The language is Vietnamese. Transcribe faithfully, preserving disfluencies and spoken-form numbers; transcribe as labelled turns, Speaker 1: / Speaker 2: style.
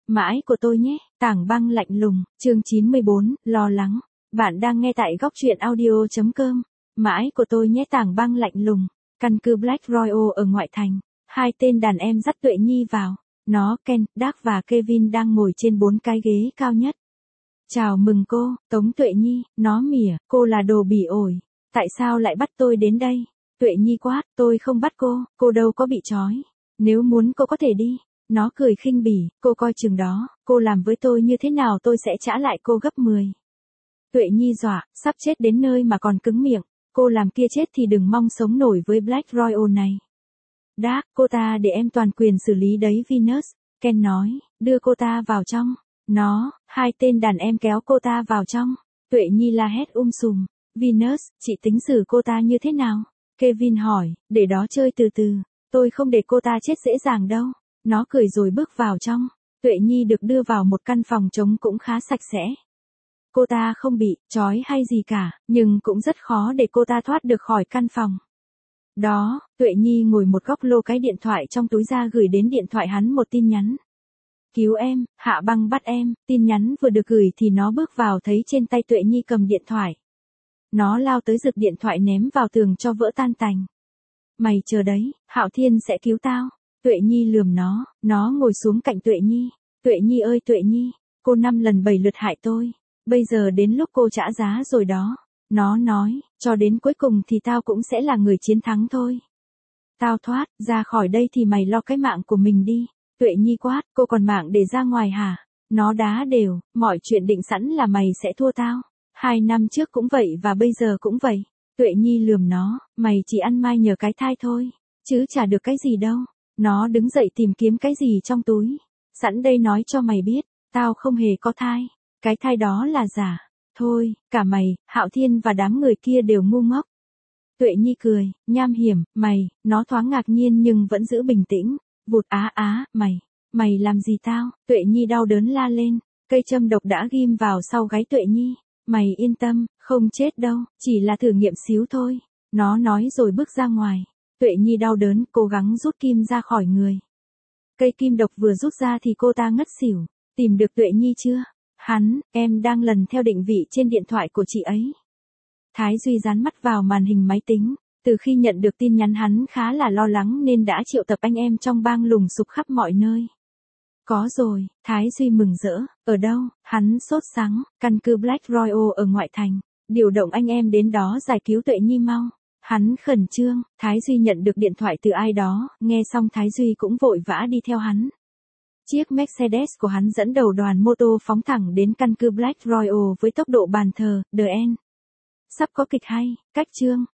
Speaker 1: Mãi của tôi nhé, Tảng Băng lạnh lùng, chương chín mươi bốn, lo lắng. Bạn đang nghe tại góc truyện audio chấm com. Mãi của tôi nhé, Tảng Băng lạnh lùng. Căn cứ Black Royal ở ngoại thành. Hai tên đàn em dắt Tuệ Nhi vào. Nó, Ken, Dark và Kevin đang ngồi trên bốn cái ghế cao nhất. Chào mừng cô, Tống Tuệ Nhi. Nó mỉa, cô là đồ bỉ ổi. Tại sao lại bắt tôi đến đây? Tuệ Nhi quát, tôi không bắt cô, cô đâu có bị trói. Nếu muốn cô có thể đi. Nó cười khinh bỉ, cô coi chừng đó, cô làm với tôi như thế nào tôi sẽ trả lại cô gấp mười. Tuệ Nhi dọa, sắp chết đến nơi mà còn cứng miệng, cô làm kia chết thì đừng mong sống nổi với Black Royal này. Dark, cô ta để em toàn quyền xử lý đấy Venus, Ken nói, đưa cô ta vào trong. Nó, hai tên đàn em kéo cô ta vào trong. Tuệ Nhi la hét um sùm, Venus, chị tính xử cô ta như thế nào? Kevin hỏi, để đó chơi từ từ, tôi không để cô ta chết dễ dàng đâu. Nó cười rồi bước vào trong. Tuệ Nhi được đưa vào một căn phòng trống cũng khá sạch sẽ. Cô ta không bị trói hay gì cả, nhưng cũng rất khó để cô ta thoát được khỏi căn phòng. Đó, Tuệ Nhi ngồi một góc lô cái điện thoại trong túi ra gửi đến điện thoại hắn một tin nhắn. Cứu em, Hạ Băng bắt em, tin nhắn vừa được gửi thì nó bước vào thấy trên tay Tuệ Nhi cầm điện thoại. Nó lao tới giật điện thoại ném vào tường cho vỡ tan tành. Mày chờ đấy, Hạo Thiên sẽ cứu tao. Tuệ Nhi lườm nó, nó ngồi xuống cạnh Tuệ Nhi. Tuệ Nhi ơi Tuệ Nhi, cô năm lần bảy lượt hại tôi. Bây giờ đến lúc cô trả giá rồi đó. Nó nói, cho đến cuối cùng thì tao cũng sẽ là người chiến thắng thôi. Tao thoát ra khỏi đây thì mày lo cái mạng của mình đi. Tuệ Nhi quát, cô còn mạng để ra ngoài hả? Nó đá đều, mọi chuyện định sẵn là mày sẽ thua tao. Hai năm trước cũng vậy và bây giờ cũng vậy. Tuệ Nhi lườm nó, mày chỉ ăn mai nhờ cái thai thôi, chứ chả được cái gì đâu. Nó đứng dậy tìm kiếm cái gì trong túi. Sẵn đây nói cho mày biết, tao không hề có thai. Cái thai đó là giả. Thôi, cả mày, Hạo Thiên và đám người kia đều ngu ngốc. Tuệ Nhi cười, nham hiểm, mày, nó thoáng ngạc nhiên nhưng vẫn giữ bình tĩnh. Vụt á á, mày, mày làm gì tao? Tuệ Nhi đau đớn la lên. Cây châm độc đã ghim vào sau gáy Tuệ Nhi. Mày yên tâm, không chết đâu, chỉ là thử nghiệm xíu thôi. Nó nói rồi bước ra ngoài. Tuệ Nhi đau đớn, cố gắng rút kim ra khỏi người. Cây kim độc vừa rút ra thì cô ta ngất xỉu. Tìm được Tuệ Nhi chưa? Hắn, em đang lần theo định vị trên điện thoại của chị ấy. Thái Duy dán mắt vào màn hình máy tính. Từ khi nhận được tin nhắn hắn khá là lo lắng nên đã triệu tập anh em trong bang lùng sục khắp mọi nơi. Có rồi, Thái Duy mừng rỡ. Ở đâu? Hắn sốt sắng. Căn cứ Black Royal ở ngoại thành. Điều động anh em đến đó giải cứu Tuệ Nhi mau. Hắn khẩn trương, Thái Duy nhận được điện thoại từ ai đó, nghe xong Thái Duy cũng vội vã đi theo hắn. Chiếc Mercedes của hắn dẫn đầu đoàn mô tô phóng thẳng đến căn cứ Black Royal với tốc độ bàn thờ, The End. Sắp có kịch hay, cách chương,